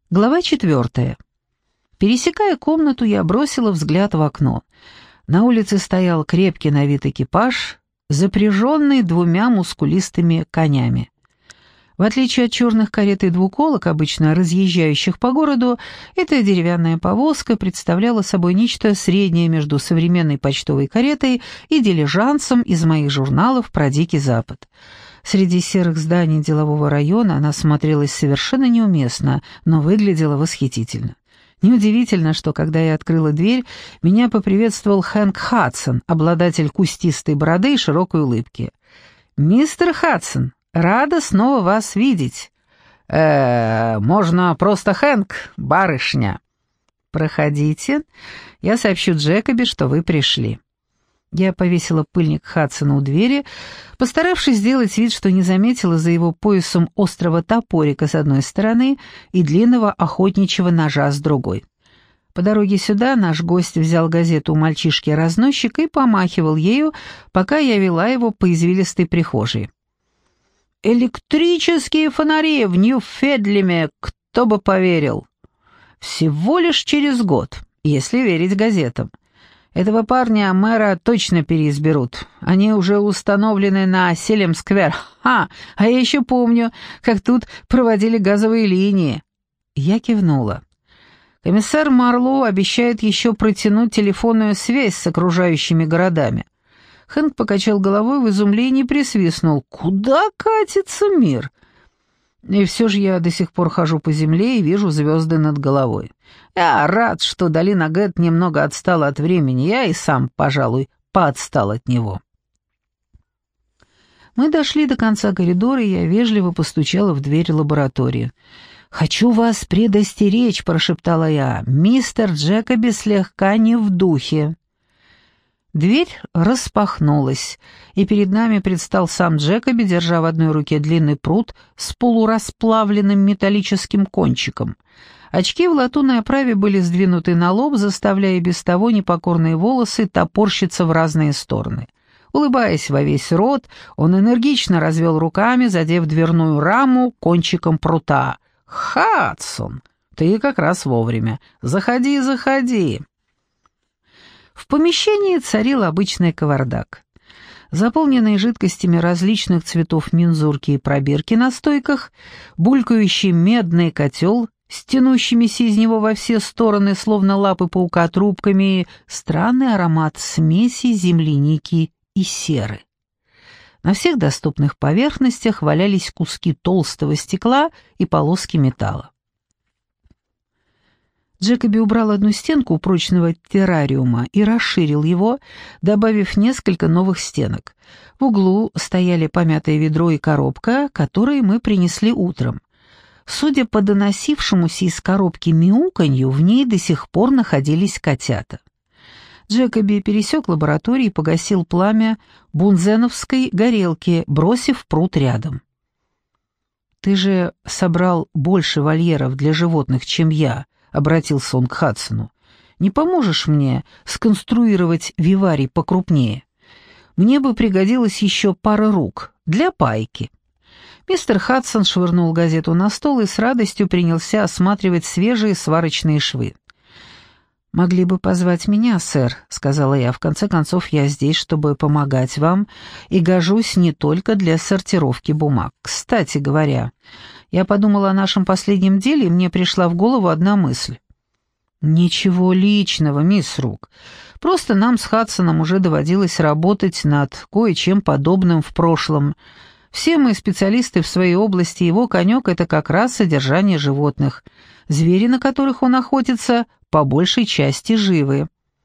Глава 4. Пересекая комнату, я бросила взгляд в окно. На улице стоял крепкий на вид экипаж, запряженный 2 мускулистыми конями. В отличие от черных карет и двуколок, обычно разъезжающих по городу, эта деревянная повозка представляла собой нечто среднее между современной почтовой каретой и дилижансом из моих журналов про Дикий Запад. Среди серых зданий делового района она смотрелась совершенно неуместно, но выглядела восхитительно. Неудивительно, что, когда я открыла дверь, меня поприветствовал Хэнк Хадсон, обладатель кустистой бороды и широкой улыбки. «Мистер Хадсон, рада снова вас видеть». Можно просто Хэнк, барышня». «Проходите. Я сообщу Джекоби, что вы пришли». Я повесила пыльник Хадсона у двери, постаравшись сделать вид, что не заметила за его поясом острого топорика с одной стороны и длинного охотничьего ножа с другой. По дороге сюда наш гость взял газету у мальчишки-разносчика и помахивал ею, пока я вела его по извилистой прихожей. «Электрические фонари в Нью-Федлеме, кто бы поверил! Всего лишь через год, если верить газетам. Этого парня мэра точно переизберут. Они уже установлены на Селем-сквер. А я еще помню, как тут проводили газовые линии». Я кивнула. Комиссар Марлоу обещает еще протянуть телефонную связь с окружающими городами. Хэнк покачал головой в изумлении и присвистнул. «Куда катится мир?» И все же я до сих пор хожу по земле и вижу звезды над головой. Я рад, что долина Гэт немного отстала от времени, я и сам, пожалуй, поотстал от него. Мы дошли до конца коридора, и я вежливо постучала в дверь лаборатории. «Хочу вас предостеречь», — прошептала я, — «мистер Джекоби слегка не в духе». Дверь распахнулась, и перед нами предстал сам Джекоби, держа в одной руке длинный прут с полурасплавленным металлическим кончиком. Очки в латунной оправе были сдвинуты на лоб, заставляя без того непокорные волосы топорщиться в разные стороны. Улыбаясь во весь рот, он энергично развел руками, задев дверную раму кончиком прута. «Хадсон, ты как раз вовремя. Заходи, заходи». В помещении царил обычный кавардак. Заполненные жидкостями различных цветов мензурки и пробирки на стойках, булькающий медный котел с тянущимися из него во все стороны, словно лапы паука, трубками, и странный аромат смеси земляники и серы. На всех доступных поверхностях валялись куски толстого стекла и полоски металла. Джекоби убрал одну стенку у прочного террариума и расширил его, добавив несколько новых стенок. В углу стояли помятое ведро и коробка, которые мы принесли утром. Судя по доносившемуся из коробки мяуканью, в ней до сих пор находились котята. Джекоби пересек лабораторию и погасил пламя бунзеновской горелки, бросив прут рядом. «Ты же собрал больше вольеров для животных, чем я», — обратился он к Хадсону. «Не поможешь мне сконструировать виварий покрупнее? Мне бы пригодилась еще пара рук для пайки». Мистер Хадсон швырнул газету на стол и с радостью принялся осматривать свежие сварочные швы. «Могли бы позвать меня, сэр», — сказала я. «В конце концов, я здесь, чтобы помогать вам, и гожусь не только для сортировки бумаг. Кстати говоря, я подумала о нашем последнем деле, и мне пришла в голову одна мысль». «Ничего личного, мисс Рук. Просто нам с Хадсоном уже доводилось работать над кое-чем подобным в прошлом. Все мы специалисты в своей области, его конек — это как раз содержание животных. Звери, на которых он охотится, по большей части живы».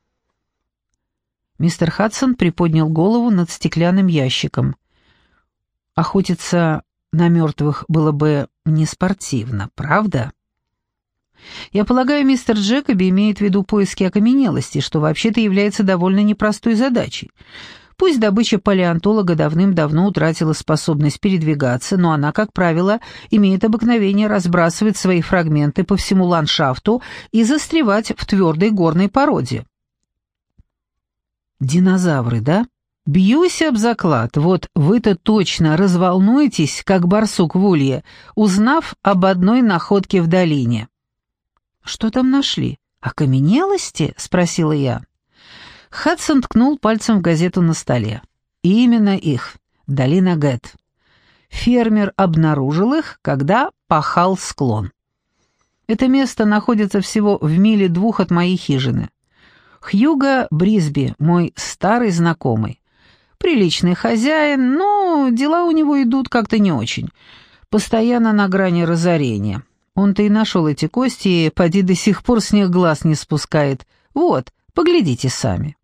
Мистер Хадсон приподнял голову над стеклянным ящиком. «Охотиться на мертвых было бы не спортивно, правда?» «Я полагаю, мистер Джекоби имеет в виду поиски окаменелости, что вообще-то является довольно непростой задачей. Пусть добыча палеонтолога давным-давно утратила способность передвигаться, но она, как правило, имеет обыкновение разбрасывать свои фрагменты по всему ландшафту и застревать в твердой горной породе». «Динозавры, да? Бьюсь об заклад, вот вы-то точно разволнуетесь, как барсук в улье, узнав об одной находке в долине». «Что там нашли? Окаменелости?» — спросила я. Хадсон ткнул пальцем в газету на столе. «Именно их. Долина Гэт. Фермер обнаружил их, когда пахал склон. Это место находится всего в миле 2 от моей хижины. Хьюго Брисби, мой старый знакомый. Приличный хозяин, но дела у него идут как-то не очень. Постоянно на грани разорения. Он-то и нашел эти кости, и поди до сих пор с них глаз не спускает. Вот, поглядите сами».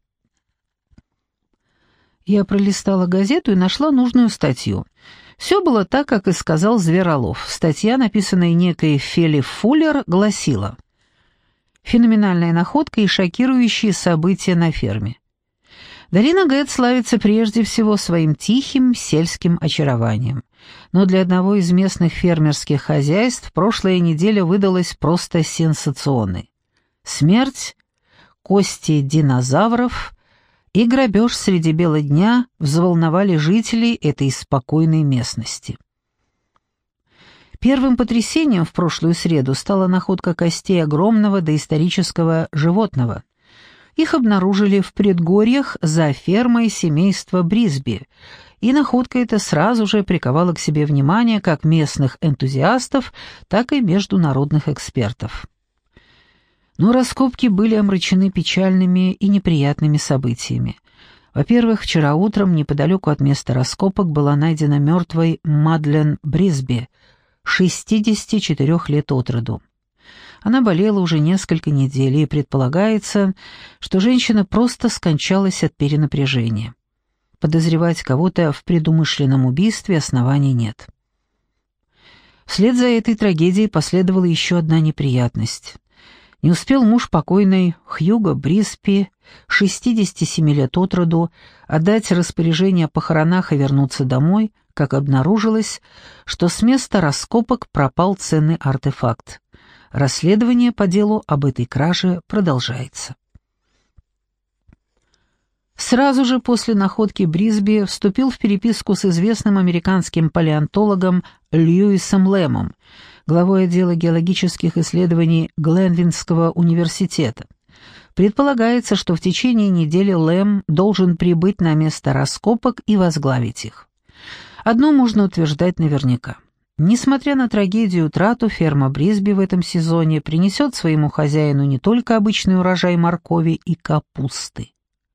Я пролистала газету и нашла нужную статью. Все было так, как и сказал Зверолов. Статья, написанная некой Фелли Фуллер, гласила: «Феноменальная находка и шокирующие события на ферме. Долина Гэт славится прежде всего своим тихим сельским очарованием. Но для одного из местных фермерских хозяйств прошлая неделя выдалась просто сенсационной. Смерть, кости динозавров и грабеж среди бела дня взволновали жителей этой спокойной местности. Первым потрясением в прошлую среду стала находка костей огромного доисторического животного. Их обнаружили в предгорьях за фермой семейства Брисби, и находка эта сразу же приковала к себе внимание как местных энтузиастов, так и международных экспертов. Но раскопки были омрачены печальными и неприятными событиями. Во-первых, вчера утром неподалеку от места раскопок была найдена мертвой Мадлен Брисби, 64 лет от роду. Она болела уже несколько недель, и предполагается, что женщина просто скончалась от перенапряжения. Подозревать кого-то в предумышленном убийстве оснований нет. Вслед за этой трагедией последовала еще одна неприятность. Не успел муж покойной Хьюго Брисби, 67 лет от роду, отдать распоряжение о похоронах и вернуться домой, как обнаружилось, что с места раскопок пропал ценный артефакт. Расследование по делу об этой краже продолжается. Сразу же после находки Брисби вступил в переписку с известным американским палеонтологом Льюисом Лэмом, главой отдела геологических исследований Гленвинского университета. Предполагается, что в течение недели Лэм должен прибыть на место раскопок и возглавить их. Одно можно утверждать наверняка. Несмотря на трагедию и утрату, ферма Брисби в этом сезоне принесет своему хозяину не только обычный урожай моркови и капусты.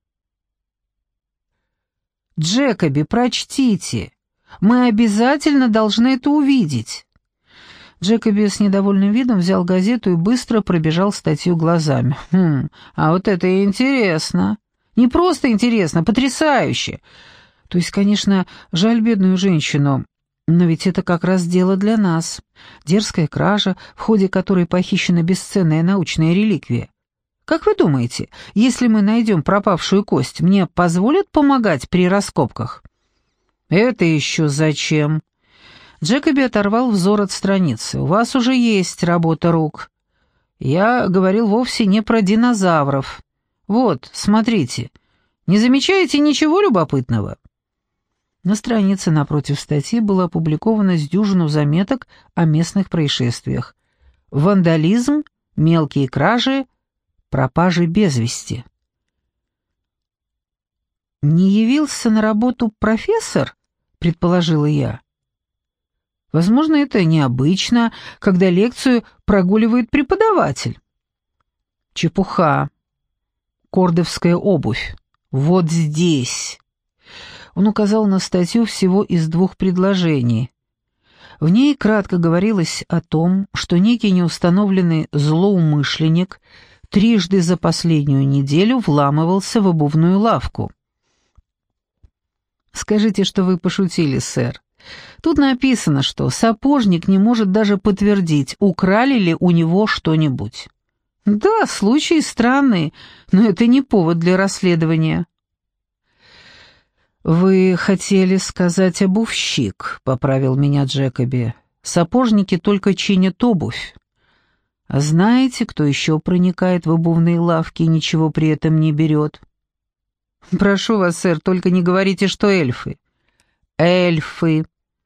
«Джекоби, прочтите! Мы обязательно должны это увидеть!» Джекоби с недовольным видом взял газету и быстро пробежал статью глазами. А вот это интересно! Не просто интересно, потрясающе! То есть, конечно, жаль бедную женщину, но ведь это как раз дело для нас. Дерзкая кража, в ходе которой похищена бесценная научная реликвия. Как вы думаете, если мы найдем пропавшую кость, мне позволят помогать при раскопках? Это еще зачем? Джекоби оторвал взор от страницы. У вас уже есть работа рук. Я говорил вовсе не про динозавров. Вот, смотрите. Не замечаете ничего любопытного? На странице напротив статьи было опубликовано с дюжину заметок о местных происшествиях. Вандализм, мелкие кражи, пропажи без вести. «Не явился на работу профессор?» — предположила я. «Возможно, это необычно, когда лекцию прогуливает преподаватель». «Чепуха. Кордовская обувь. Вот здесь». Он указал на статью всего из 2 предложений. В ней кратко говорилось о том, что некий неустановленный злоумышленник трижды за последнюю неделю вламывался в обувную лавку. «Скажите, что вы пошутили, сэр. Тут написано, что сапожник не может даже подтвердить, украли ли у него что-нибудь». «Да, случай странный, но это не повод для расследования». «Вы хотели сказать обувщик», — поправил меня Джекоби. «Сапожники только чинят обувь. А знаете, кто еще проникает в обувные лавки и ничего при этом не берет?» «Прошу вас, сэр, только не говорите, что эльфы». «Эльфы».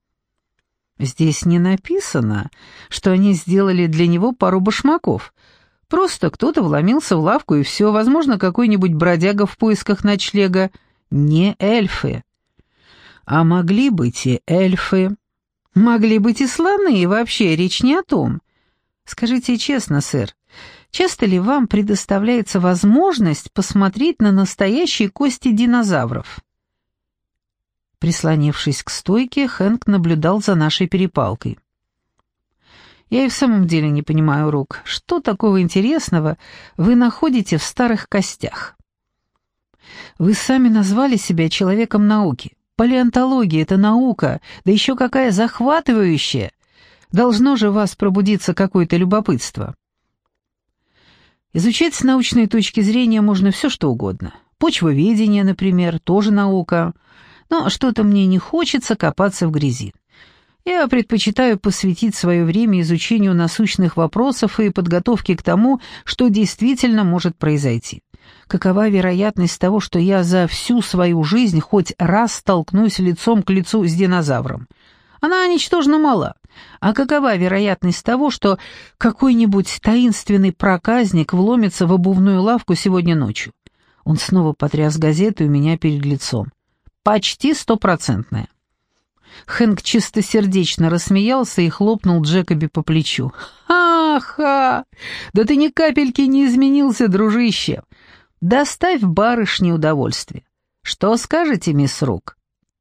Здесь не написано, что они сделали для него пару башмаков. Просто кто-то вломился в лавку и все, возможно, какой-нибудь бродяга в поисках ночлега. Не эльфы. А могли быть и эльфы. Могли быть и слоны, и вообще речь не о том. Скажите честно, сэр, часто ли вам предоставляется возможность посмотреть на настоящие кости динозавров? Прислонившись к стойке, Хэнк наблюдал за нашей перепалкой. Я и в самом деле не понимаю, Рук, что такого интересного вы находите в старых костях? Вы сами назвали себя человеком науки. Палеонтология — это наука, да еще какая захватывающая. Должно же в вас пробудиться какое-то любопытство. Изучать с научной точки зрения можно все что угодно. Почвоведение, например, тоже наука. Но что-то мне не хочется копаться в грязи. Я предпочитаю посвятить свое время изучению насущных вопросов и подготовке к тому, что действительно может произойти. Какова вероятность того, что я за всю свою жизнь хоть раз столкнусь лицом к лицу с динозавром? Она ничтожно мала. А какова вероятность того, что какой-нибудь таинственный проказник вломится в обувную лавку сегодня ночью? Он снова потряс газетой у меня перед лицом. Почти 100%. Хэнк чистосердечно рассмеялся и хлопнул Джекоби по плечу. «Ха-ха! Да ты ни капельки не изменился, дружище! Доставь барышне удовольствие. Что скажете, мисс Рук?»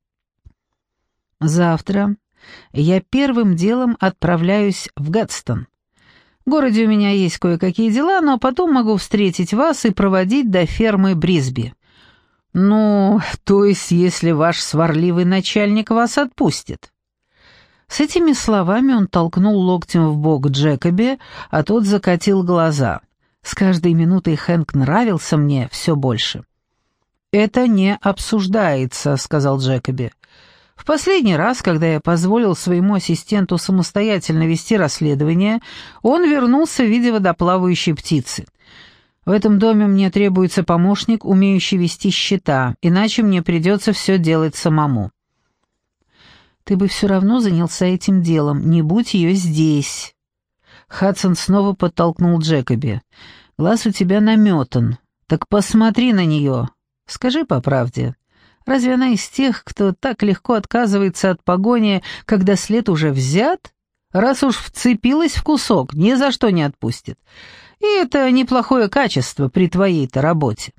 «Завтра я первым делом отправляюсь в Гэдстон. В городе у меня есть кое-какие дела, но потом могу встретить вас и проводить до фермы Брисби. Ну, то есть, если ваш сварливый начальник вас отпустит». С этими словами он толкнул локтем в бок Джекоби, а тот закатил глаза. С каждой минутой Хэнк нравился мне все больше. «Это не обсуждается», — сказал Джекоби. «В последний раз, когда я позволил своему ассистенту самостоятельно вести расследование, он вернулся в виде водоплавающей птицы. В этом доме мне требуется помощник, умеющий вести счета, иначе мне придется все делать самому». «Ты бы все равно занялся этим делом, не будь ее здесь». Хадсон снова подтолкнул Джекоби. «Глаз у тебя наметан. Так посмотри на нее. Скажи по правде, разве она из тех, кто так легко отказывается от погони, когда след уже взят? Раз уж вцепилась в кусок, ни за что не отпустит. И это неплохое качество при твоей-то работе».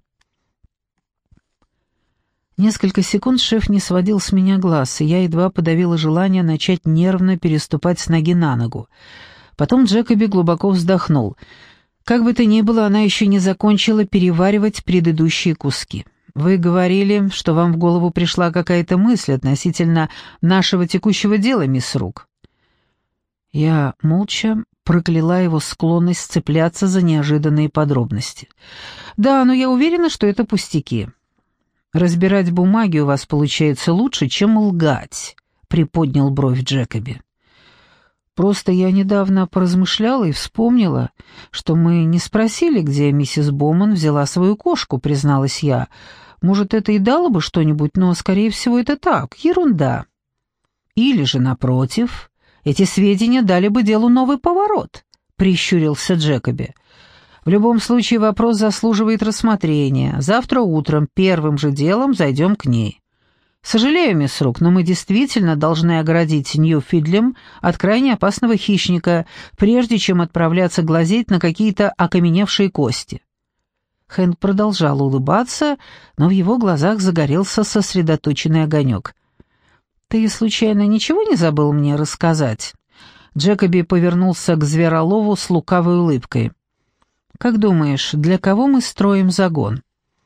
Несколько секунд шеф не сводил с меня глаз, и я едва подавила желание начать нервно переступать с ноги на ногу. Потом Джекоби глубоко вздохнул. Как бы то ни было, она еще не закончила переваривать предыдущие куски. «Вы говорили, что вам в голову пришла какая-то мысль относительно нашего текущего дела, мисс Рук». Я молча прокляла его склонность цепляться за неожиданные подробности. «Да, но я уверена, что это пустяки». «Разбирать бумаги у вас получается лучше, чем лгать», — приподнял бровь Джекоби. «Просто я недавно поразмышляла и вспомнила, что мы не спросили, где миссис Боман взяла свою кошку», — призналась я. «Может, это и дало бы что-нибудь, но, скорее всего, это так, ерунда». «Или же, напротив, эти сведения дали бы делу новый поворот», — прищурился Джекоби. «В любом случае вопрос заслуживает рассмотрения. Завтра утром первым же делом зайдем к ней. Сожалею, мисс Рук, но мы действительно должны оградить Ньюфидлем от крайне опасного хищника, прежде чем отправляться глазеть на какие-то окаменевшие кости». Хэнк продолжал улыбаться, но в его глазах загорелся сосредоточенный огонек. «Ты случайно ничего не забыл мне рассказать?» Джекоби повернулся к Зверолову с лукавой улыбкой. «Как думаешь, для кого мы строим загон?»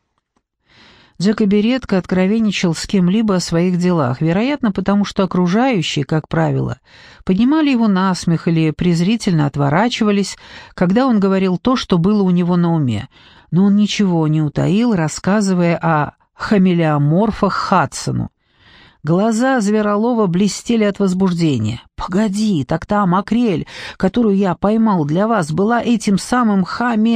Джекоби редко откровенничал с кем-либо о своих делах, вероятно, потому что окружающие, как правило, поднимали его на смех или презрительно отворачивались, когда он говорил то, что было у него на уме, но он ничего не утаил, рассказывая о хамелеоморфах Хадсону. Глаза Зверолова блестели от возбуждения. «Погоди, так та макрель, которую я поймал для вас, была этим самым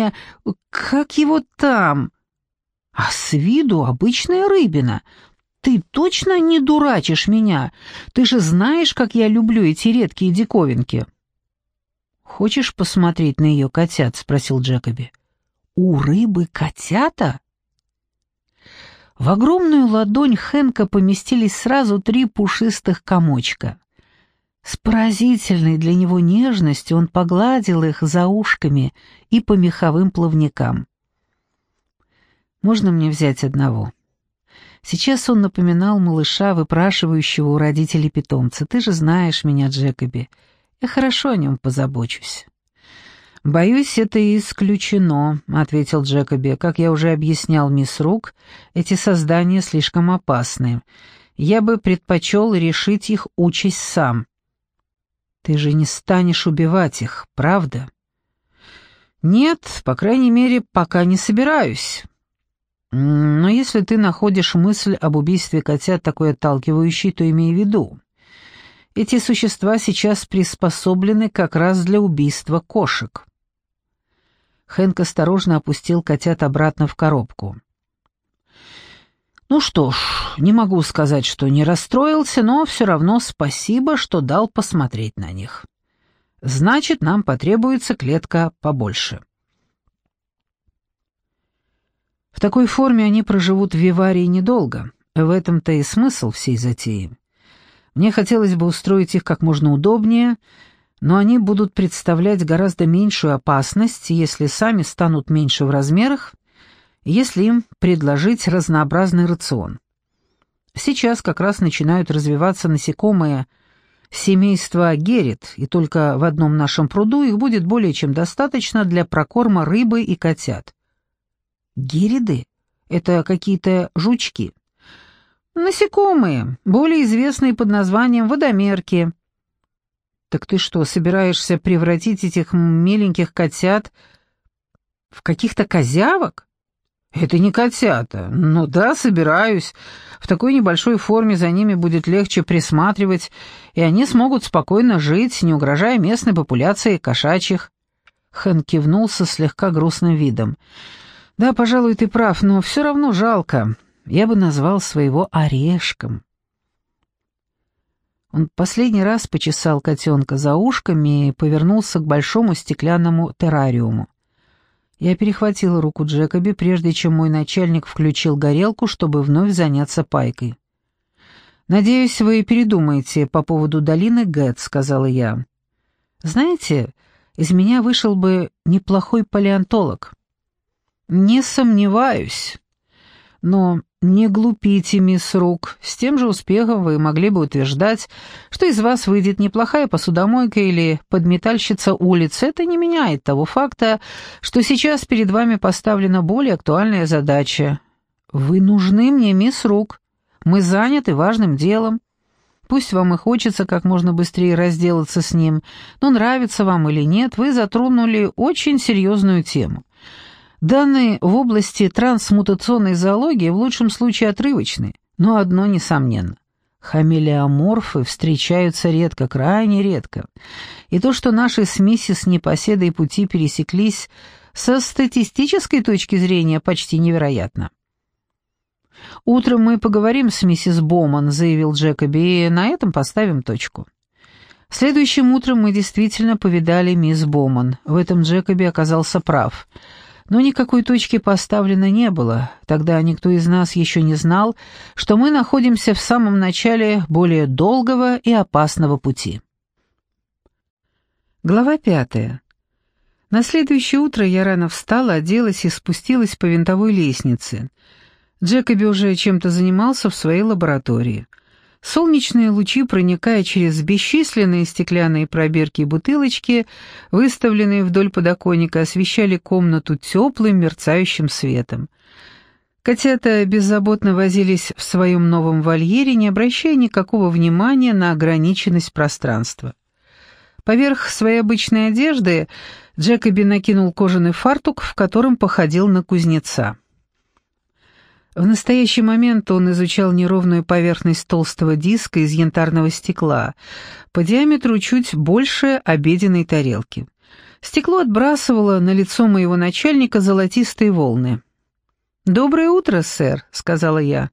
Как его там? А с виду обычная рыбина. Ты точно не дурачишь меня? Ты же знаешь, как я люблю эти редкие диковинки». «Хочешь посмотреть на ее котят?» — спросил Джекоби. «У рыбы котята?» В огромную ладонь Хэнка поместились сразу 3 пушистых комочка. С поразительной для него нежностью он погладил их за ушками и по меховым плавникам. «Можно мне взять одного?» Сейчас он напоминал малыша, выпрашивающего у родителей питомца. «Ты же знаешь меня, Джекоби. Я хорошо о нем позабочусь». «Боюсь, это исключено», — ответил Джекоби. «Как я уже объяснял мисс Рук, эти создания слишком опасны. Я бы предпочел решить их участь сам». «Ты же не станешь убивать их, правда?» «Нет, по крайней мере, пока не собираюсь. Но если ты находишь мысль об убийстве котят такой отталкивающей, то имей в виду. Эти существа сейчас приспособлены как раз для убийства кошек». Хэнк осторожно опустил котят обратно в коробку. «Ну что ж, не могу сказать, что не расстроился, но все равно спасибо, что дал посмотреть на них. Значит, нам потребуется клетка побольше». В такой форме они проживут в виварии недолго. В этом-то и смысл всей затеи. Мне хотелось бы устроить их как можно удобнее, но они будут представлять гораздо меньшую опасность, если сами станут меньше в размерах, если им предложить разнообразный рацион. Сейчас как раз начинают развиваться насекомые семейства герет, и только в одном нашем пруду их будет более чем достаточно для прокорма рыбы и котят. Гериды? Это какие-то жучки. Насекомые, более известные под названием водомерки. Так ты что, собираешься превратить этих миленьких котят в каких-то козявок? Это не котята. Ну да, собираюсь. В такой небольшой форме за ними будет легче присматривать, и они смогут спокойно жить, не угрожая местной популяции кошачьих. Хэн кивнул со слегка грустным видом. «Да, пожалуй, ты прав, но все равно жалко. Я бы назвал своего орешком». Он последний раз почесал котенка за ушками и повернулся к большому стеклянному террариуму. Я перехватила руку Джекоби, прежде чем мой начальник включил горелку, чтобы вновь заняться пайкой. «Надеюсь, вы передумаете по поводу долины Гэт», — сказала я. «Знаете, из меня вышел бы неплохой палеонтолог». «Не сомневаюсь. Но не глупите, мисс Рук. С тем же успехом вы могли бы утверждать, что из вас выйдет неплохая посудомойка или подметальщица улиц. Это не меняет того факта, что сейчас перед вами поставлена более актуальная задача. Вы нужны мне, мисс Рук. Мы заняты важным делом. Пусть вам и хочется как можно быстрее разделаться с ним, но нравится вам или нет, вы затронули очень серьезную тему. Данные в области трансмутационной зоологии в лучшем случае отрывочны, но одно несомненно. Хамелеоморфы встречаются редко, крайне редко. И то, что наши с миссис Непоседой пути пересеклись, со статистической точки зрения почти невероятно. «Утром мы поговорим с миссис Боман», — заявил Джекоби, — «и на этом поставим точку». Следующим утром мы действительно повидали мисс Боман. В этом Джекоби оказался прав. Но никакой точки поставлено не было. Тогда никто из нас еще не знал, что мы находимся в самом начале более долгого и опасного пути. Глава 5. На следующее утро я рано встала, оделась и спустилась по винтовой лестнице. Джекоби уже чем-то занимался в своей лаборатории. Солнечные лучи, проникая через бесчисленные стеклянные пробирки и бутылочки, выставленные вдоль подоконника, освещали комнату теплым мерцающим светом. Котята беззаботно возились в своем новом вольере, не обращая никакого внимания на ограниченность пространства. Поверх своей обычной одежды Джекоби накинул кожаный фартук, в котором походил на кузнеца. В настоящий момент он изучал неровную поверхность толстого диска из янтарного стекла, по диаметру чуть больше обеденной тарелки. Стекло отбрасывало на лицо моего начальника золотистые волны. «Доброе утро, сэр», — сказала я.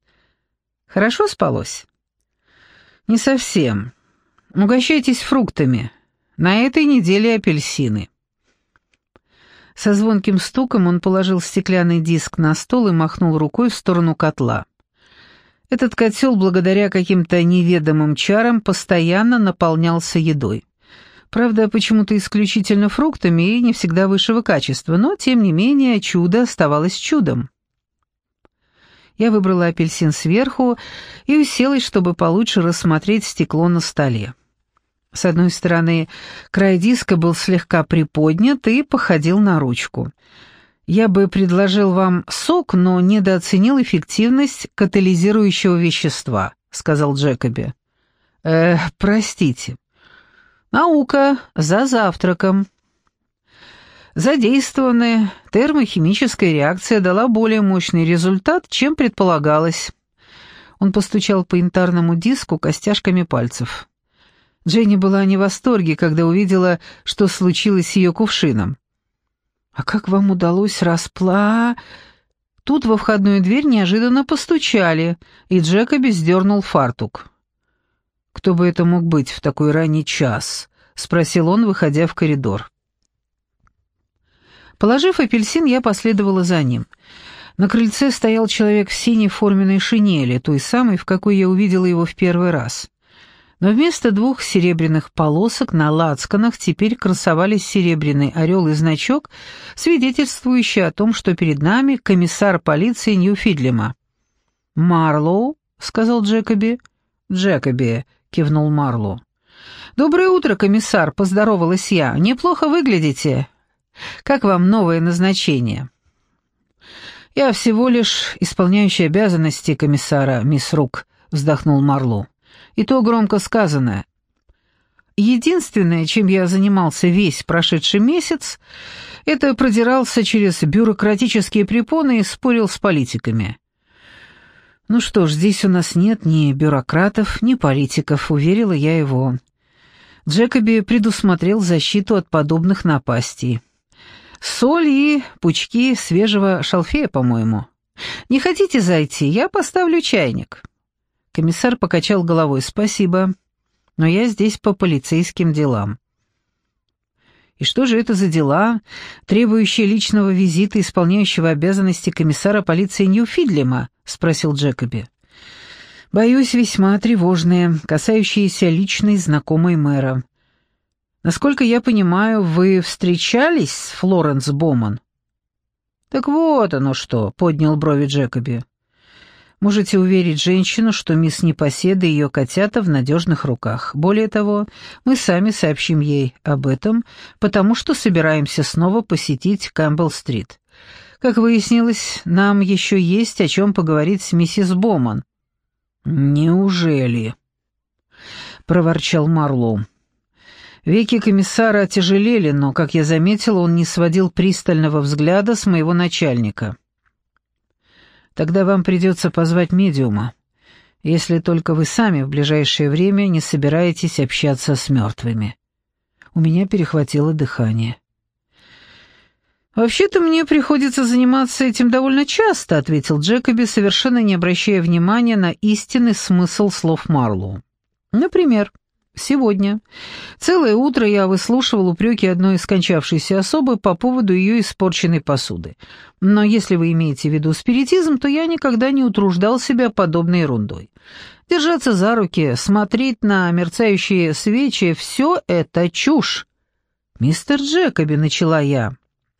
«Хорошо спалось?» «Не совсем. Угощайтесь фруктами. На этой неделе апельсины». Со звонким стуком он положил стеклянный диск на стол и махнул рукой в сторону котла. Этот котел, благодаря каким-то неведомым чарам, постоянно наполнялся едой. Правда, почему-то исключительно фруктами и не всегда высшего качества, но, тем не менее, чудо оставалось чудом. Я выбрала апельсин сверху и уселась, чтобы получше рассмотреть стекло на столе. С одной стороны, край диска был слегка приподнят и походил на ручку. Я бы предложил вам сок, но недооценил эффективность катализирующего вещества, сказал Джекоби. Простите. Наука за завтраком. Задействованная термохимическая реакция дала более мощный результат, чем предполагалось. Он постучал по янтарному диску костяшками пальцев. Дженни была не в восторге, когда увидела, что случилось с ее кувшином. «А как вам удалось Тут во входную дверь неожиданно постучали, и Джекоби сдернул фартук. «Кто бы это мог быть в такой ранний час?» — спросил он, выходя в коридор. Положив апельсин, я последовала за ним. На крыльце стоял человек в синей форменной шинели, той самой, в какой я увидела его в первый раз. Но вместо двух серебряных полосок на лацканах теперь красовались серебряный орел и значок, свидетельствующий о том, что перед нами комиссар полиции Нью-Фидлема. «Марлоу?» — сказал Джекоби. «Джекоби», — кивнул Марлоу. «Доброе утро, комиссар», — поздоровалась я. «Неплохо выглядите. Как вам новое назначение?» «Я всего лишь исполняющий обязанности комиссара, мисс Рук», — вздохнул Марлоу. «И то громко сказано. Единственное, чем я занимался весь прошедший месяц, это продирался через бюрократические препоны и спорил с политиками». «Ну что ж, здесь у нас нет ни бюрократов, ни политиков», — уверила я его. Джекоби предусмотрел защиту от подобных напастей. «Соль и пучки свежего шалфея, по-моему. Не хотите зайти? Я поставлю чайник». Комиссар покачал головой. «Спасибо, но я здесь по полицейским делам». «И что же это за дела, требующие личного визита исполняющего обязанности комиссара полиции Нью-Фидлема?» — спросил Джекоби. «Боюсь, весьма тревожные, касающиеся личной знакомой мэра. Насколько я понимаю, вы встречались с Флоренс Боман?» «Так вот оно что», — поднял брови Джекоби. «Можете уверить женщину, что мисс Непоседа и ее котята в надежных руках. Более того, мы сами сообщим ей об этом, потому что собираемся снова посетить Кэмпбелл-стрит. Как выяснилось, нам еще есть о чем поговорить с миссис Боман». «Неужели?» — проворчал Марлоу. Веки комиссара отяжелели, но, как я заметил, он не сводил пристального взгляда с моего начальника. «Тогда вам придется позвать медиума, если только вы сами в ближайшее время не собираетесь общаться с мертвыми». У меня перехватило дыхание. «Вообще-то мне приходится заниматься этим довольно часто», — ответил Джекоби, совершенно не обращая внимания на истинный смысл слов Марлоу. «Например, сегодня целое утро я выслушивал упреки одной скончавшейся особы по поводу ее испорченной посуды. Но если вы имеете в виду спиритизм, то я никогда не утруждал себя подобной ерундой. Держаться за руки, смотреть на мерцающие свечи — все это чушь». «Мистер Джекоби», — начала я.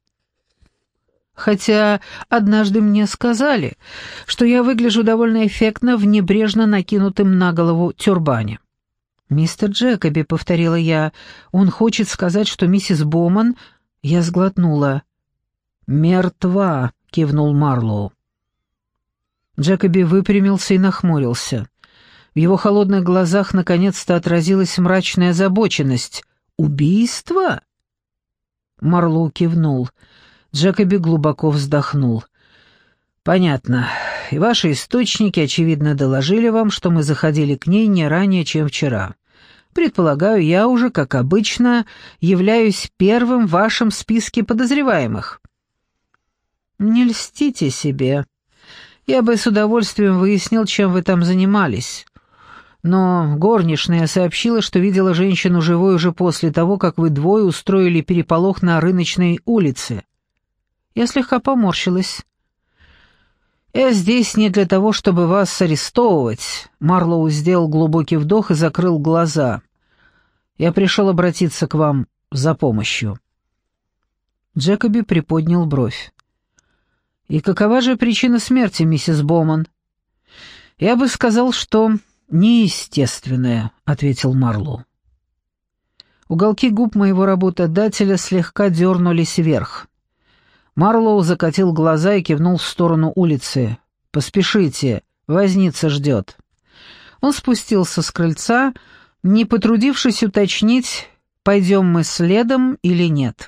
«Хотя однажды мне сказали, что я выгляжу довольно эффектно в небрежно накинутом на голову тюрбане». «Мистер Джекоби», — повторила я, — «он хочет сказать, что миссис Боман...» Я сглотнула. «Мертва», — кивнул Марлоу. Джекоби выпрямился и нахмурился. В его холодных глазах наконец-то отразилась мрачная озабоченность. «Убийство?» Марлоу кивнул. Джекоби глубоко вздохнул. «Понятно. И ваши источники, очевидно, доложили вам, что мы заходили к ней не ранее, чем вчера. Предполагаю, я уже, как обычно, являюсь первым в вашем списке подозреваемых». «Не льстите себе. Я бы с удовольствием выяснил, чем вы там занимались. Но горничная сообщила, что видела женщину живой уже после того, как вы двое устроили переполох на Рыночной улице. Я слегка поморщилась. «Я здесь не для того, чтобы вас арестовывать», — Марлоу сделал глубокий вдох и закрыл глаза. «Я пришел обратиться к вам за помощью». Джекоби приподнял бровь. «И какова же причина смерти, миссис Боман?» «Я бы сказал, что неестественная», — ответил Марлоу. Уголки губ моего работодателя слегка дернулись вверх. Марлоу закатил глаза и кивнул в сторону улицы. «Поспешите, возница ждет». Он спустился с крыльца, не потрудившись уточнить, пойдем мы следом или нет.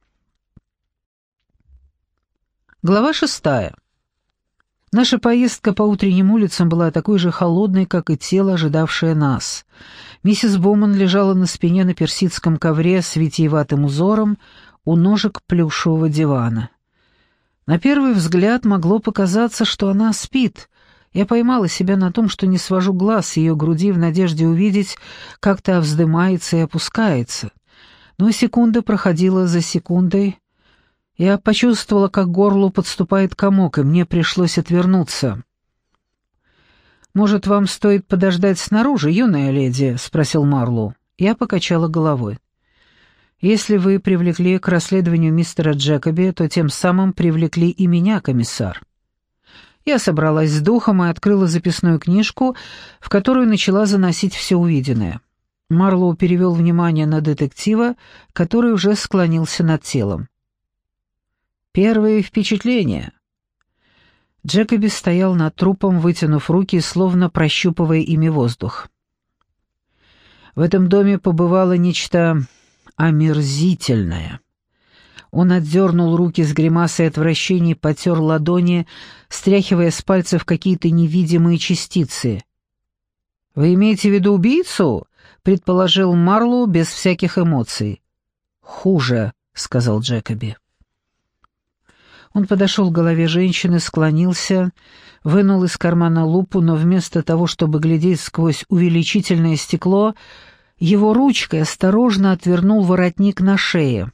Глава 6. Наша поездка по утренним улицам была такой же холодной, как и тело, ожидавшее нас. Миссис Боман лежала на спине на персидском ковре с витиеватым узором у ножек плюшевого дивана. На первый взгляд могло показаться, что она спит. Я поймала себя на том, что не свожу глаз с ее груди в надежде увидеть, как та вздымается и опускается. Но секунда проходила за секундой. Я почувствовала, как к горлу подступает комок, и мне пришлось отвернуться. «Может, вам стоит подождать снаружи, юная леди?» — спросил Марлоу. Я покачала головой. «Если вы привлекли к расследованию мистера Джекоби, то тем самым привлекли и меня, комиссар». Я собралась с духом и открыла записную книжку, в которую начала заносить все увиденное. Марлоу перевел внимание на детектива, который уже склонился над телом. «Первые впечатления». Джекоби стоял над трупом, вытянув руки, словно прощупывая ими воздух. В этом доме побывало нечто омерзительное. Он отдернул руки с гримасой отвращения и потер ладони, стряхивая с пальцев какие-то невидимые частицы. «Вы имеете в виду убийцу?» — предположил Марлоу без всяких эмоций. «Хуже», — сказал Джекоби. Он подошел к голове женщины, склонился, вынул из кармана лупу, но вместо того, чтобы глядеть сквозь увеличительное стекло, его ручкой осторожно отвернул воротник на шее.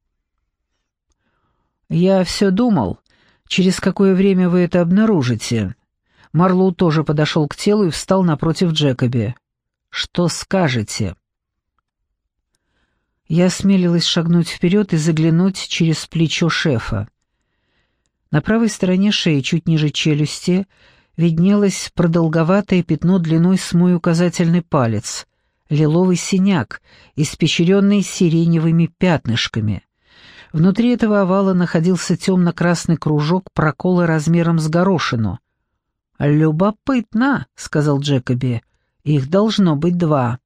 «Я все думал, через какое время вы это обнаружите». Марлоу тоже подошел к телу и встал напротив Джекоби. «Что скажете?» Я осмелилась шагнуть вперед и заглянуть через плечо шефа. На правой стороне шеи, чуть ниже челюсти, виднелось продолговатое пятно длиной с мой указательный палец, лиловый синяк, испещренный сиреневыми пятнышками. Внутри этого овала находился темно-красный кружок прокола размером с горошину. «Любопытно», — сказал Джекоби, — «их должно быть 2».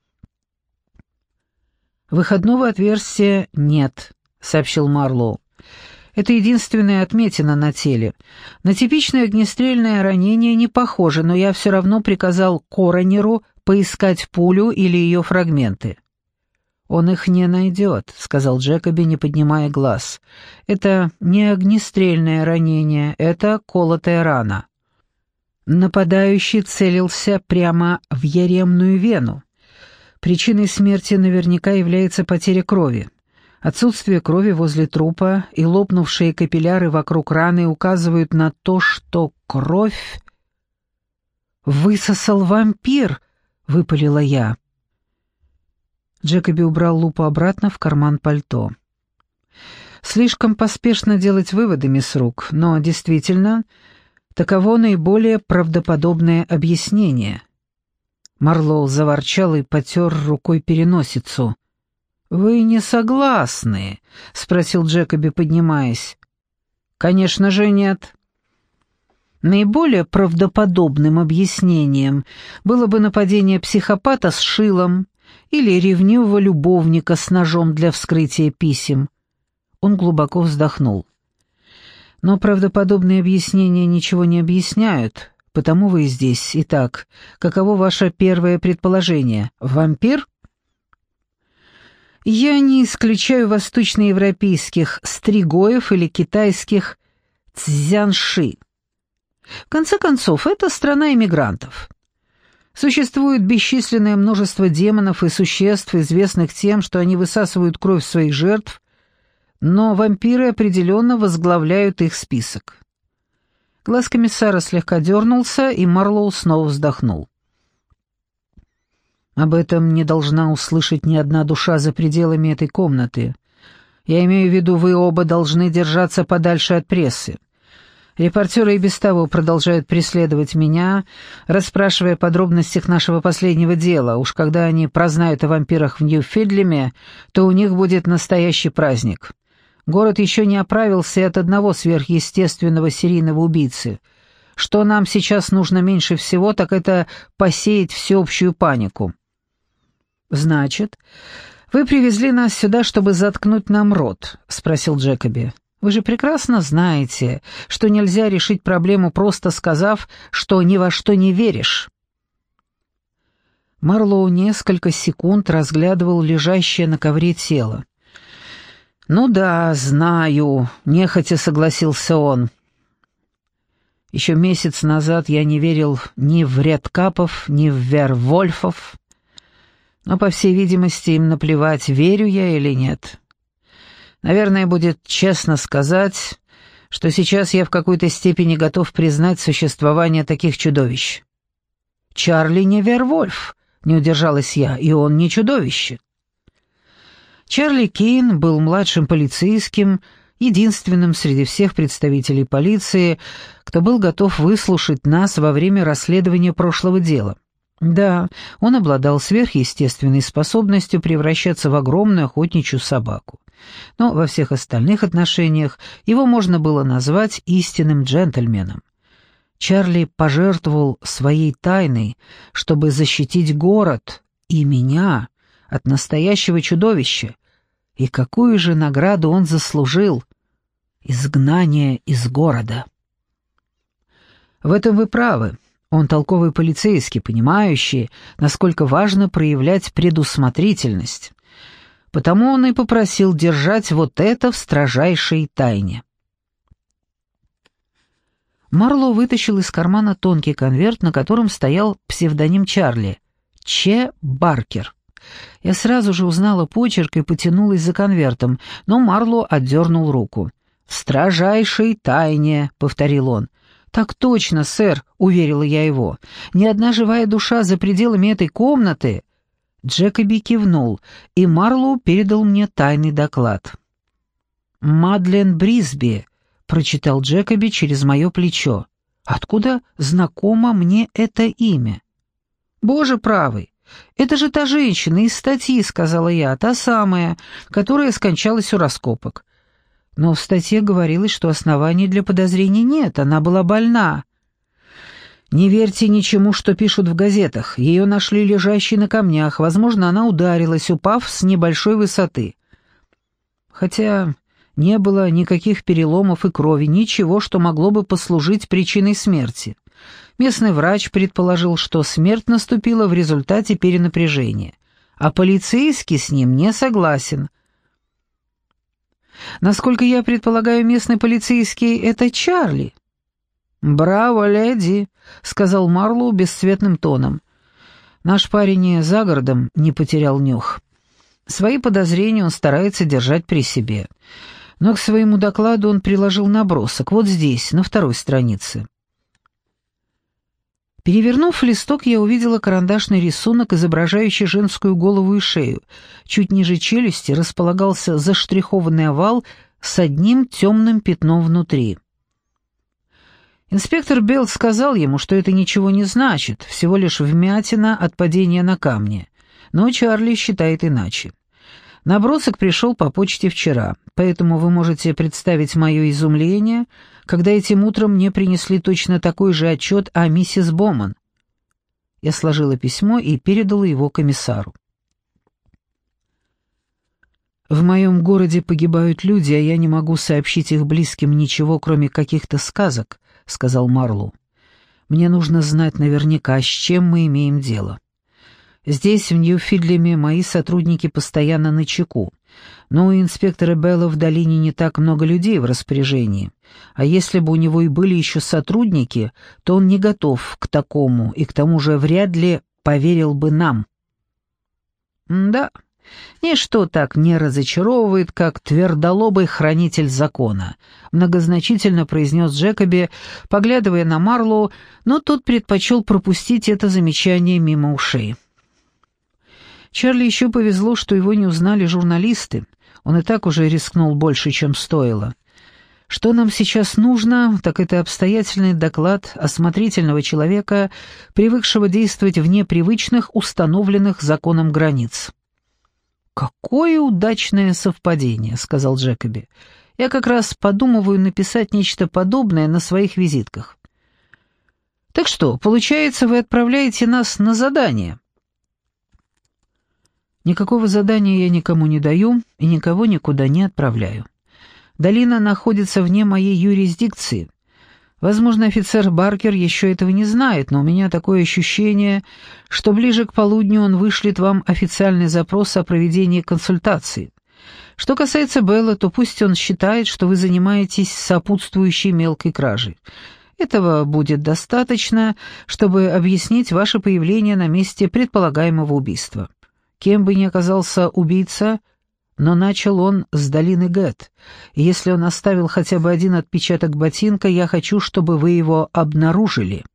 «Выходного отверстия нет», — сообщил Марлоу. «Это единственная отметина на теле. На типичное огнестрельное ранение не похоже, но я все равно приказал коронеру поискать пулю или ее фрагменты». «Он их не найдет», — сказал Джекоби, не поднимая глаз. «Это не огнестрельное ранение, это колотая рана». Нападающий целился прямо в яремную вену. Причиной смерти наверняка является потеря крови. Отсутствие крови возле трупа и лопнувшие капилляры вокруг раны указывают на то, что кровь высосал вампир, — выпалила я. Джекоби убрал лупу обратно в карман пальто. «Слишком поспешно делать выводы, мисс Рук, но действительно, таково наиболее правдоподобное объяснение». Марлоу заворчал и потер рукой переносицу. «Вы не согласны?» — спросил Джекоби, поднимаясь. «Конечно же нет». Наиболее правдоподобным объяснением было бы нападение психопата с шилом или ревнивого любовника с ножом для вскрытия писем. Он глубоко вздохнул. «Но правдоподобные объяснения ничего не объясняют, потому вы и здесь. Итак, каково ваше первое предположение? Вампир?» «Я не исключаю восточноевропейских стригоев или китайских цзянши. В конце концов, это страна иммигрантов. Существует бесчисленное множество демонов и существ, известных тем, что они высасывают кровь своих жертв, но вампиры определенно возглавляют их список. Глаз комиссара слегка дернулся, и Марлоу снова вздохнул. «Об этом не должна услышать ни одна душа за пределами этой комнаты. Я имею в виду, вы оба должны держаться подальше от прессы. Репортеры и без того продолжают преследовать меня, расспрашивая о подробностях нашего последнего дела. Уж когда они прознают о вампирах в Нью-Фидлеме, то у них будет настоящий праздник. Город еще не оправился и от одного сверхъестественного серийного убийцы. Что нам сейчас нужно меньше всего, так это посеять всеобщую панику». «Значит, вы привезли нас сюда, чтобы заткнуть нам рот?» — спросил Джекоби. «Вы же прекрасно знаете, что нельзя решить проблему, просто сказав, что ни во что не веришь». Марлоу несколько секунд разглядывал лежащее на ковре тело. «Ну да, знаю», — нехотя согласился он. «Еще месяц назад я не верил ни в редкапов, ни в вервольфов, но, по всей видимости, им наплевать, верю я или нет. Наверное, будет честно сказать, что сейчас я в какой-то степени готов признать существование таких чудовищ. Чарли не вервольф, не удержалась я, и он не чудовище. Чарли Кейн был младшим полицейским, единственным среди всех представителей полиции, кто был готов выслушать нас во время расследования прошлого дела. Да, он обладал сверхъестественной способностью превращаться в огромную охотничью собаку. Но во всех остальных отношениях его можно было назвать истинным джентльменом. Чарли пожертвовал своей тайной, чтобы защитить город и меня от настоящего чудовища. И какую же награду он заслужил? Изгнание из города. В этом вы правы. Он толковый полицейский, понимающий, насколько важно проявлять предусмотрительность. Потому он и попросил держать вот это в строжайшей тайне. Марлоу вытащил из кармана тонкий конверт, на котором стоял псевдоним Чарли — Че Баркер. Я сразу же узнала почерк и потянулась за конвертом, но Марлоу отдернул руку. «В строжайшей тайне», — повторил он. «Так точно, сэр», — уверила я его. «Ни одна живая душа за пределами этой комнаты...» Джекоби кивнул, и Марлоу передал мне тайный доклад. «Мадлен Брисби», — прочитал Джекоби через мое плечо. «Откуда знакомо мне это имя?» «Боже правый, это же та женщина из статьи», — сказала я, — «та самая, которая скончалась у раскопок». Но в статье говорилось, что оснований для подозрений нет, она была больна. «Не верьте ничему, что пишут в газетах. Ее нашли лежащей на камнях. Возможно, она ударилась, упав с небольшой высоты. Хотя не было никаких переломов и крови, ничего, что могло бы послужить причиной смерти. Местный врач предположил, что смерть наступила в результате перенапряжения, а полицейский с ним не согласен. Насколько я предполагаю, местный полицейский — это Чарли». «Браво, леди», — сказал Марлоу бесцветным тоном. «Наш парень и за городом не потерял нюх. Свои подозрения он старается держать при себе. Но к своему докладу он приложил набросок, вот здесь, на второй странице». Перевернув листок, я увидела карандашный рисунок, изображающий женскую голову и шею. Чуть ниже челюсти располагался заштрихованный овал с одним темным пятном внутри. Инспектор Белл сказал ему, что это ничего не значит, всего лишь вмятина от падения на камни. Но Чарли считает иначе. Набросок пришел по почте вчера, поэтому вы можете представить мое изумление, когда этим утром мне принесли точно такой же отчет о миссис Боман. Я сложила письмо и передала его комиссару. «В моем городе погибают люди, а я не могу сообщить их близким ничего, кроме каких-то сказок», — сказал Марлоу. «Мне нужно знать наверняка, с чем мы имеем дело. Здесь, в Нью-Фидлеме, мои сотрудники постоянно начеку, но у инспектора Белла в долине не так много людей в распоряжении, а если бы у него и были еще сотрудники, то он не готов к такому и к тому же вряд ли поверил бы нам. Да, ничто так не разочаровывает, как твердолобый хранитель закона, многозначительно произнес Джекоби, поглядывая на Марлоу, но тот предпочел пропустить это замечание мимо ушей. Чарли еще повезло, что его не узнали журналисты. Он и так уже рискнул больше, чем стоило. Что нам сейчас нужно, так это обстоятельный доклад осмотрительного человека, привыкшего действовать вне привычных, установленных законом границ. «Какое удачное совпадение», — сказал Джекоби. «Я как раз подумываю написать нечто подобное на своих визитках». «Так что, получается, вы отправляете нас на задание?» «Никакого задания я никому не даю и никого никуда не отправляю. Долина находится вне моей юрисдикции. Возможно, офицер Баркер еще этого не знает, но у меня такое ощущение, что ближе к полудню он вышлет вам официальный запрос о проведении консультации. Что касается Белла, то пусть он считает, что вы занимаетесь сопутствующей мелкой кражей. Этого будет достаточно, чтобы объяснить ваше появление на месте предполагаемого убийства. Кем бы ни оказался убийца, но начал он с долины Гэт, и если он оставил хотя бы один отпечаток ботинка, я хочу, чтобы вы его обнаружили.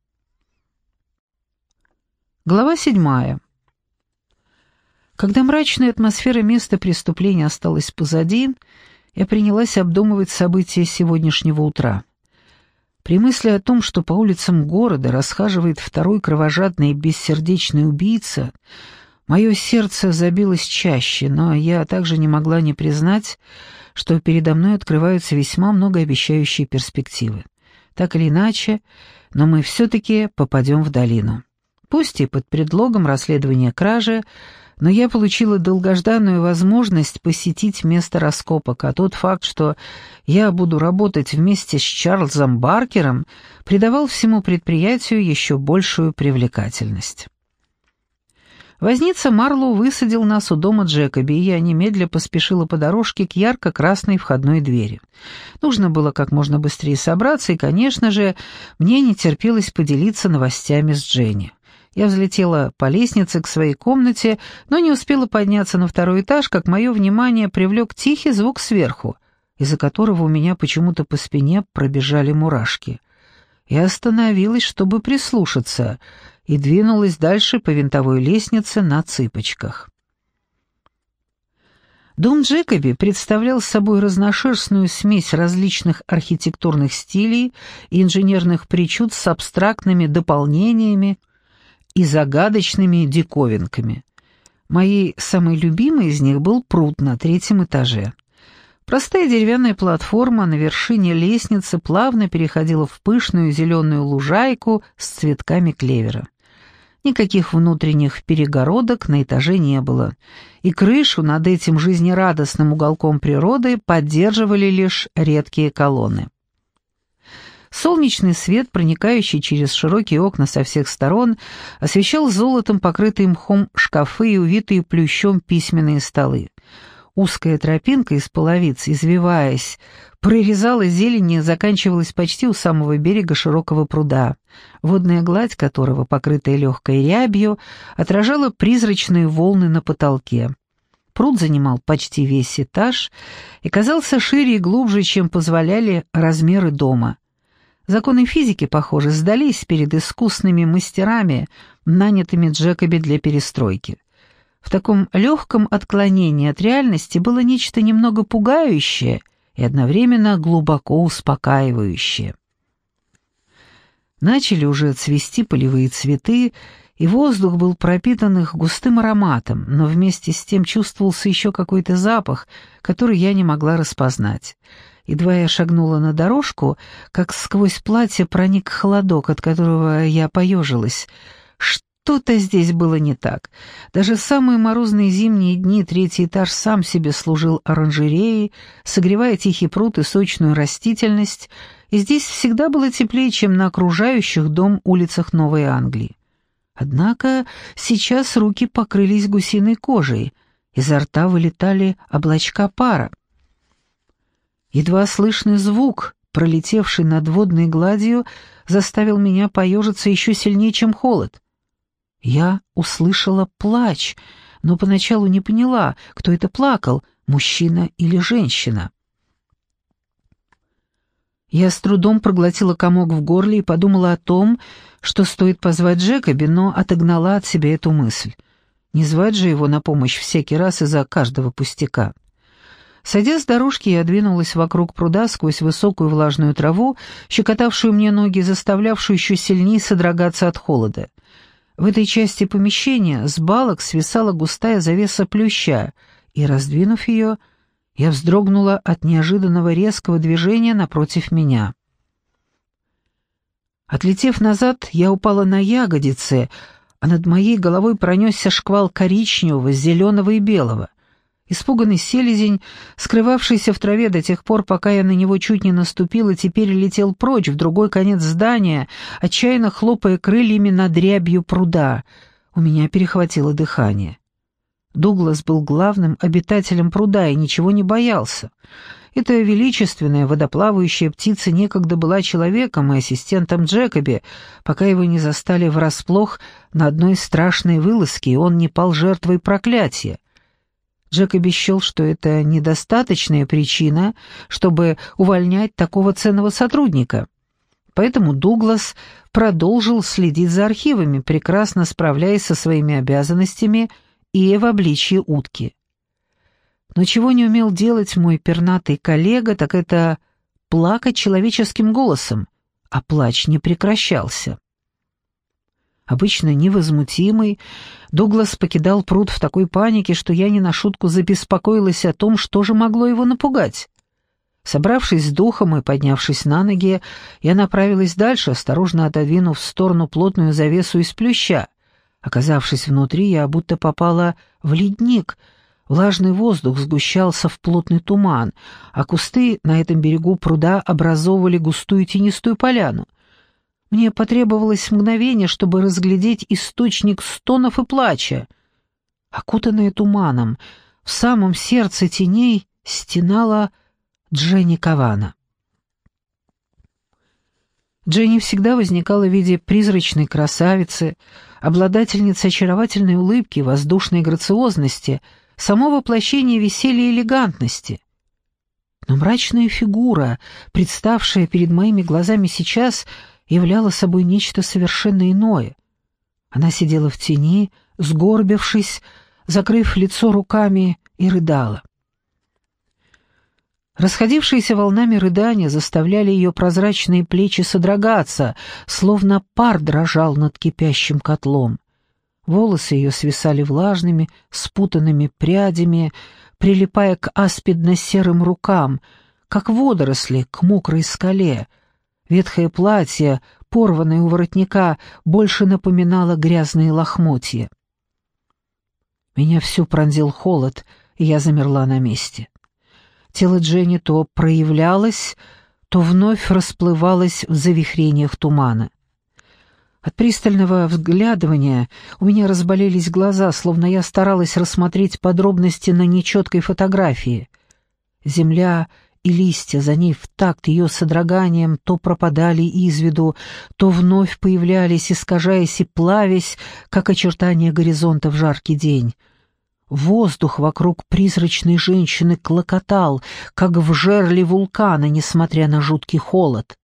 Глава 7. Когда мрачная атмосфера места преступления осталась позади, я принялась обдумывать события сегодняшнего утра. При мысли о том, что по улицам города расхаживает второй кровожадный и бессердечный убийца, мое сердце забилось чаще, но я также не могла не признать, что передо мной открываются весьма многообещающие перспективы. Так или иначе, но мы все-таки попадем в долину. Пусть и под предлогом расследования кражи, но я получила долгожданную возможность посетить место раскопок, а тот факт, что я буду работать вместе с Чарльзом Баркером, придавал всему предприятию еще большую привлекательность. Возница Марлоу высадил нас у дома Джекоби, и я немедля поспешила по дорожке к ярко-красной входной двери. Нужно было как можно быстрее собраться, и, конечно же, мне не терпелось поделиться новостями с Дженни. Я взлетела по лестнице к своей комнате, но не успела подняться на второй этаж, как мое внимание привлек тихий звук сверху, из-за которого у меня почему-то по спине пробежали мурашки. Я остановилась, чтобы прислушаться, и двинулась дальше по винтовой лестнице на цыпочках. Дом Джекоби представлял собой разношерстную смесь различных архитектурных стилей и инженерных причуд с абстрактными дополнениями и загадочными диковинками. Моей самой любимой из них был пруд на 3-м этаже. Простая деревянная платформа на вершине лестницы плавно переходила в пышную зеленую лужайку с цветками клевера. Никаких внутренних перегородок на этаже не было, и крышу над этим жизнерадостным уголком природы поддерживали лишь редкие колонны. Солнечный свет, проникающий через широкие окна со всех сторон, освещал золотом покрытые мхом шкафы и увитые плющом письменные столы. Узкая тропинка из половиц, извиваясь, прорезала зелень и заканчивалась почти у самого берега широкого пруда, водная гладь которого, покрытая легкой рябью, отражала призрачные волны на потолке. Пруд занимал почти весь этаж и казался шире и глубже, чем позволяли размеры дома. Законы физики, похоже, сдались перед искусными мастерами, нанятыми Джекоби для перестройки. В таком легком отклонении от реальности было нечто немного пугающее и одновременно глубоко успокаивающее. Начали уже цвести полевые цветы, и воздух был пропитан их густым ароматом, но вместе с тем чувствовался еще какой-то запах, который я не могла распознать. Едва я шагнула на дорожку, как сквозь платье проник холодок, от которого я поежилась. Что-то здесь было не так. Даже в самые морозные зимние дни 3-й этаж сам себе служил оранжереей, согревая тихий пруд и сочную растительность, и здесь всегда было теплее, чем на окружающих дом улицах Новой Англии. Однако сейчас руки покрылись гусиной кожей, изо рта вылетали облачка пара. Едва слышный звук, пролетевший над водной гладью, заставил меня поежиться еще сильнее, чем холод. Я услышала плач, но поначалу не поняла, кто это плакал, мужчина или женщина. Я с трудом проглотила комок в горле и подумала о том, что стоит позвать Джекоби, но отогнала от себя эту мысль. Не звать же его на помощь всякий раз из-за каждого пустяка. Сойдя с дорожки, я двинулась вокруг пруда сквозь высокую влажную траву, щекотавшую мне ноги, заставлявшую еще сильнее содрогаться от холода. В этой части помещения с балок свисала густая завеса плюща, и, раздвинув ее, я вздрогнула от неожиданного резкого движения напротив меня. Отлетев назад, я упала на ягодицы, а над моей головой пронесся шквал коричневого, зеленого и белого. Испуганный селезень, скрывавшийся в траве до тех пор, пока я на него чуть не наступила, теперь летел прочь в другой конец здания, отчаянно хлопая крыльями над рябью пруда. У меня перехватило дыхание. Дуглас был главным обитателем пруда и ничего не боялся. Эта величественная водоплавающая птица некогда была человеком и ассистентом Джекоби, пока его не застали врасплох на одной страшной вылазке, и он не пал жертвой проклятия. Джекоби счел, что это недостаточная причина, чтобы увольнять такого ценного сотрудника. Поэтому Дуглас продолжил следить за архивами, прекрасно справляясь со своими обязанностями и в обличье утки. Но чего не умел делать мой пернатый коллега, так это плакать человеческим голосом, а плач не прекращался. Обычно невозмутимый, Дуглас покидал пруд в такой панике, что я не на шутку забеспокоилась о том, что же могло его напугать. Собравшись с духом и поднявшись на ноги, я направилась дальше, осторожно отодвинув в сторону плотную завесу из плюща. Оказавшись внутри, я будто попала в ледник. Влажный воздух сгущался в плотный туман, а кусты на этом берегу пруда образовывали густую тенистую поляну. Мне потребовалось мгновение, чтобы разглядеть источник стонов и плача. Окутанная туманом, в самом сердце теней стенала Дженни Кавана. Дженни всегда возникала в виде призрачной красавицы, обладательницы очаровательной улыбки, воздушной грациозности, само воплощение веселья и элегантности. Но мрачная фигура, представшая перед моими глазами сейчас, являла собой нечто совершенно иное. Она сидела в тени, сгорбившись, закрыв лицо руками, и рыдала. Расходившиеся волнами рыдания заставляли ее прозрачные плечи содрогаться, словно пар дрожал над кипящим котлом. Волосы ее свисали влажными, спутанными прядями, прилипая к аспидно-серым рукам, как водоросли к мокрой скале. Ветхое платье, порванное у воротника, больше напоминало грязные лохмотья. Меня всю пронзил холод, и я замерла на месте. Тело Дженни то проявлялось, то вновь расплывалось в завихрениях тумана. От пристального взглядывания у меня разболелись глаза, словно я старалась рассмотреть подробности на нечеткой фотографии. Земля и листья за ней в такт ее содроганием то пропадали из виду, то вновь появлялись, искажаясь и плавясь, как очертания горизонта в жаркий день. Воздух вокруг призрачной женщины клокотал, как в жерле вулкана, несмотря на жуткий холод.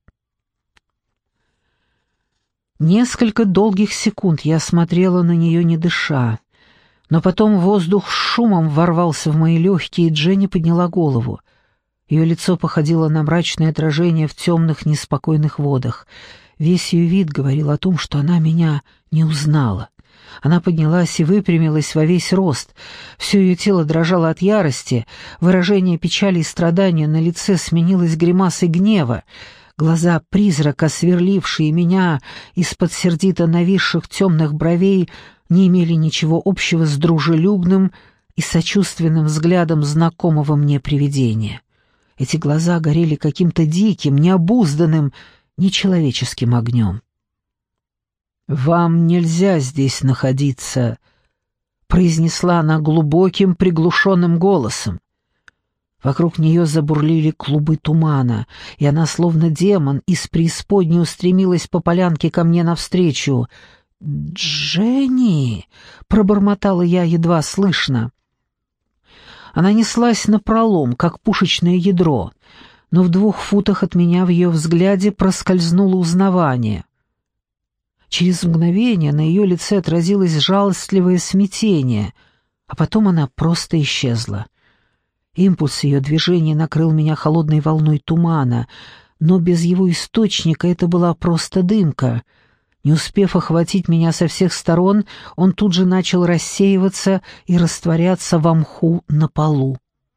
Несколько долгих секунд я смотрела на нее, не дыша, но потом воздух с шумом ворвался в мои легкие, и Дженни подняла голову. Ее лицо походило на мрачное отражение в темных, неспокойных водах. Весь ее вид говорил о том, что она меня не узнала. Она поднялась и выпрямилась во весь рост. Все ее тело дрожало от ярости, выражение печали и страдания на лице сменилось гримасой гнева. Глаза призрака, сверлившие меня из-под сердито нависших темных бровей, не имели ничего общего с дружелюбным и сочувственным взглядом знакомого мне привидения. Эти глаза горели каким-то диким, необузданным, нечеловеческим огнем. «Вам нельзя здесь находиться», — произнесла она глубоким, приглушенным голосом. Вокруг нее забурлили клубы тумана, и она, словно демон, из преисподней устремилась по полянке ко мне навстречу. «Дженни!» — пробормотала я едва слышно. Она неслась напролом, как пушечное ядро, но в 2 футах от меня в ее взгляде проскользнуло узнавание. Через мгновение на ее лице отразилось жалостливое смятение, а потом она просто исчезла. Импульс ее движения накрыл меня холодной волной тумана, но без его источника это была просто дымка. Не успев охватить меня со всех сторон, он тут же начал рассеиваться и растворяться во мху на полу.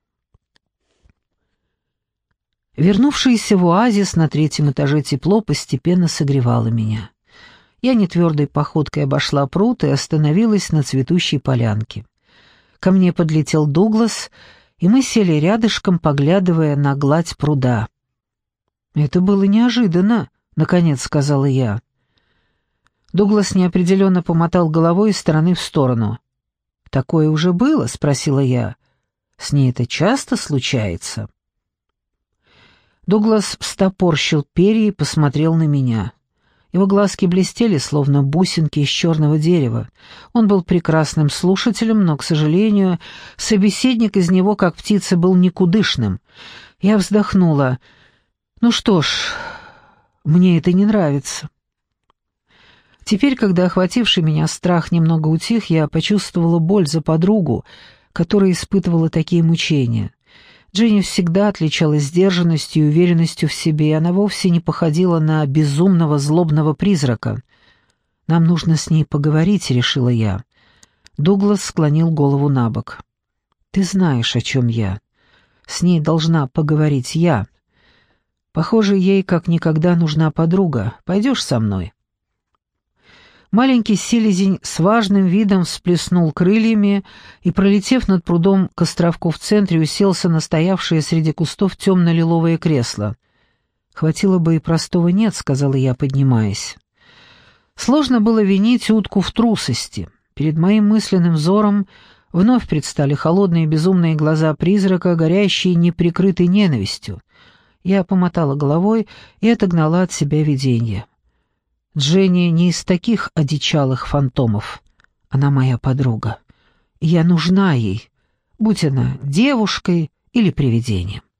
Вернувшееся в оазис на 3-м этаже тепло постепенно согревало меня. Я нетвердой походкой обошла пруд и остановилась на цветущей полянке. Ко мне подлетел Дуглас, и мы сели рядышком, поглядывая на гладь пруда. «Это было неожиданно», — наконец сказала я. Дуглас неопределенно помотал головой из стороны в сторону. «Такое уже было?» — спросила я. «С ней это часто случается?» Дуглас встопорщил перья и посмотрел на меня. Его глазки блестели, словно бусинки из черного дерева. Он был прекрасным слушателем, но, к сожалению, собеседник из него, как птица, был никудышным. Я вздохнула. «Ну что ж, мне это не нравится». Теперь, когда охвативший меня страх немного утих, я почувствовала боль за подругу, которая испытывала такие мучения. Дженни всегда отличалась сдержанностью и уверенностью в себе, и она вовсе не походила на безумного злобного призрака. «Нам нужно с ней поговорить», — решила я. Дуглас склонил голову на бок. «Ты знаешь, о чем я. С ней должна поговорить я. Похоже, ей как никогда нужна подруга. Пойдешь со мной?» Маленький селезень с важным видом всплеснул крыльями и, пролетев над прудом к островку в центре, уселся на стоявшее среди кустов темно-лиловое кресло. «Хватило бы и простого «нет», — сказала я, поднимаясь. Сложно было винить утку в трусости. Перед моим мысленным взором вновь предстали холодные безумные глаза призрака, горящие неприкрытой ненавистью. Я помотала головой и отогнала от себя видение. Дженни не из таких одичалых фантомов. Она моя подруга. И я нужна ей, будь она девушкой или привидением.